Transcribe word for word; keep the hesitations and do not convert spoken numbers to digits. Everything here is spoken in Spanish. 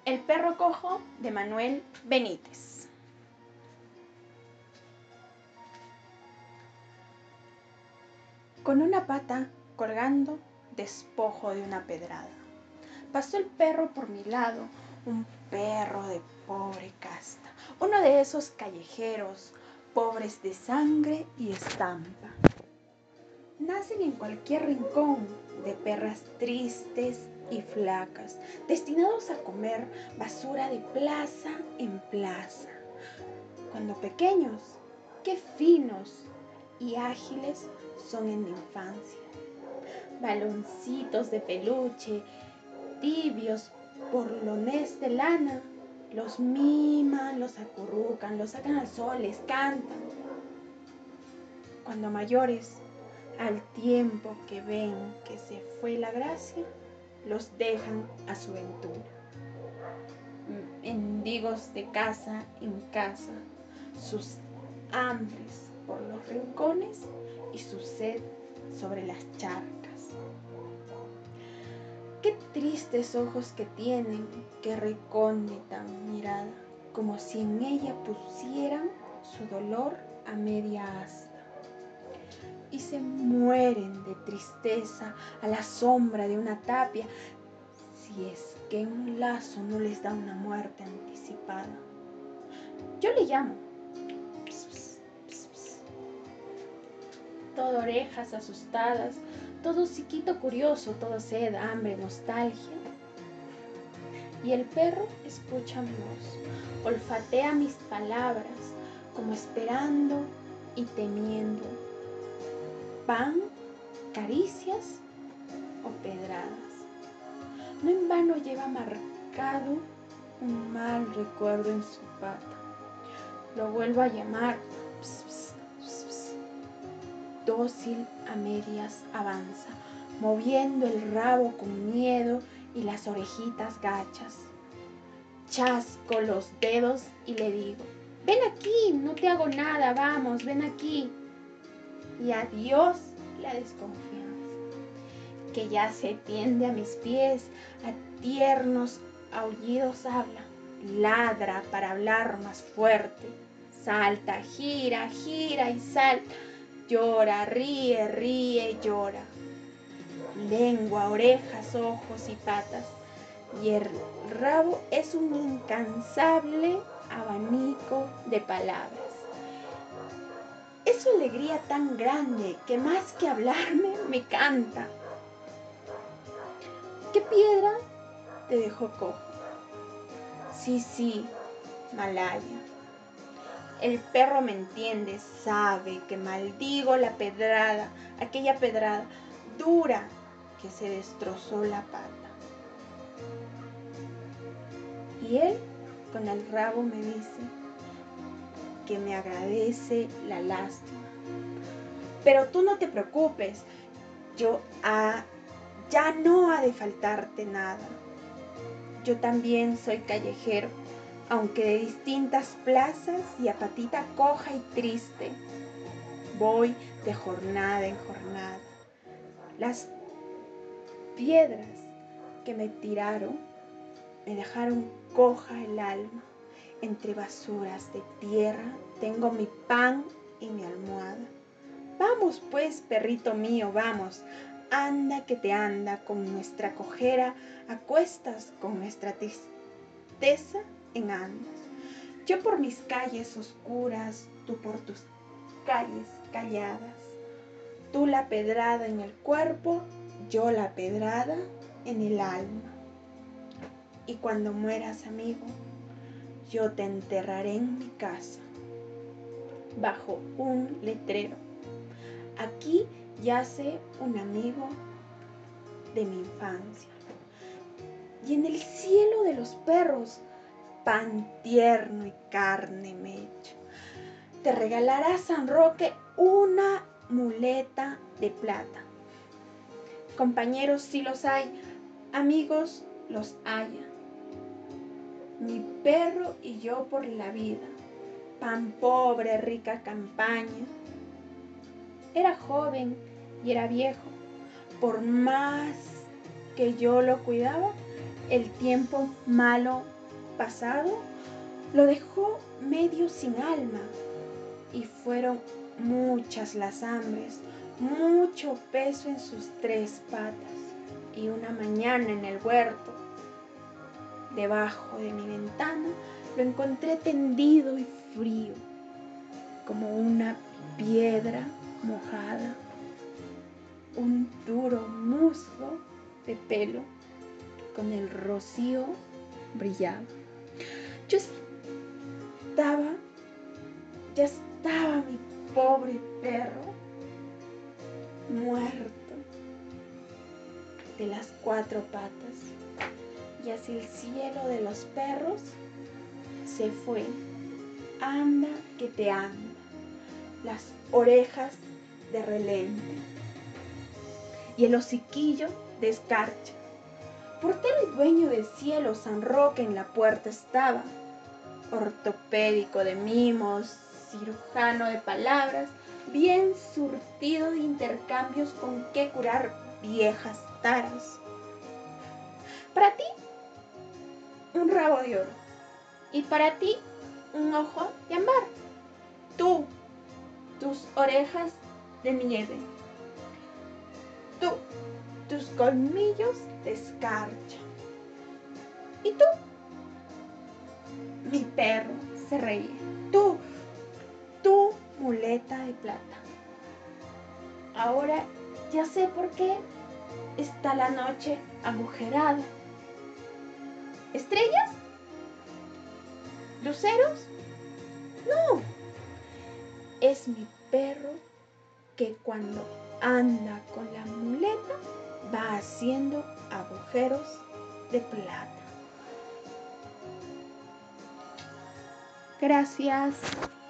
El perro cojo de Manuel Benítez. Con una pata colgando despojo de una pedrada, pasó el perro por mi lado, un perro de pobre casta, uno de esos callejeros pobres de sangre y estampa. Nacen en cualquier rincón de perras tristes y flacas, destinados a comer basura de plaza en plaza. Cuando pequeños, qué finos y ágiles son en la infancia. Baloncitos de peluche, tibios borlones de lana, los miman, los acurrucan, los sacan al sol, les cantan. Cuando mayores, al tiempo que ven que se fue la gracia, los dejan a su ventura. Mendigos de casa en casa, sus hambres por los rincones y su sed sobre las charcas. Qué tristes ojos que tienen, qué recóndita mirada, como si en ella pusieran su dolor a media asta. Y se mueren de tristeza a la sombra de una tapia, si es que un lazo no les da una muerte anticipada. Yo le llamo, pss, pss, pss, pss. Todo orejas asustadas, todo psiquito curioso, todo sed, hambre, nostalgia. Y el perro escucha mi voz, olfatea mis palabras, como esperando y temiendo. Pan, caricias o pedradas. No en vano lleva marcado un mal recuerdo en su pata. Lo vuelvo a llamar. Pss, pss, pss, pss. Dócil a medias avanza, moviendo el rabo con miedo y las orejitas gachas. Chasco los dedos y le digo, ven aquí, no te hago nada, vamos, ven aquí. Y adiós la desconfianza, que ya se tiende a mis pies, a tiernos aullidos habla, ladra para hablar más fuerte, salta, gira, gira y salta, llora, ríe, ríe, llora. Lengua, orejas, ojos y patas, y el rabo es un incansable abanico de palabras. Es su alegría tan grande que más que hablarme me canta. ¿Qué piedra te dejó cojo? Sí, sí, Malaya. El perro me entiende, sabe que maldigo la pedrada, aquella pedrada dura que se destrozó la pata. Y él con el rabo me dice que me agradece la lástima. Pero tú no te preocupes, yo ah, ya no ha de faltarte nada. Yo también soy callejero, aunque de distintas plazas y a patita coja y triste. Voy de jornada en jornada. Las piedras que me tiraron me dejaron coja el alma. Entre basuras de tierra tengo mi pan y mi almohada. Vamos pues, perrito mío, vamos. Anda que te anda con nuestra cojera a cuestas, con nuestra tristeza en andas. Yo por mis calles oscuras, tú por tus calles calladas. Tú la pedrada en el cuerpo, yo la pedrada en el alma. Y cuando mueras, amigo, yo te enterraré en mi casa, bajo un letrero. Aquí yace un amigo de mi infancia. Y en el cielo de los perros, pan tierno y carne me echo. Te regalará San Roque una muleta de plata. Compañeros sí los hay, amigos los haya. Mi perro y yo por la vida, pan pobre, rica campaña. Era joven y era viejo, por más que yo lo cuidaba, el tiempo malo pasado lo dejó medio sin alma, y fueron muchas las hambres, mucho peso en sus tres patas, y una mañana en el huerto, debajo de mi ventana, lo encontré tendido y frío, como una piedra mojada. Un duro musgo de pelo con el rocío brillaba. Yo estaba, ya estaba mi pobre perro muerto de las cuatro patas, y hacia el cielo de los perros se fue. Anda que te anda, las orejas de relente y el hociquillo de escarcha. Portero y dueño del cielo, San Roque en la puerta estaba, ortopédico de mimos, cirujano de palabras, bien surtido de intercambios con qué curar viejas taras. Para ti, un rabo de oro, y para ti, un ojo de ámbar. Tú, tus orejas de nieve. Tú, tus colmillos de escarcha. Y tú, mi perro, se reía. Tú, tu muleta de plata. Ahora ya sé por qué está la noche agujerada. ¿Estrellas? ¿Luceros? No, es mi perro que cuando anda con la muleta va haciendo agujeros de plata. Gracias.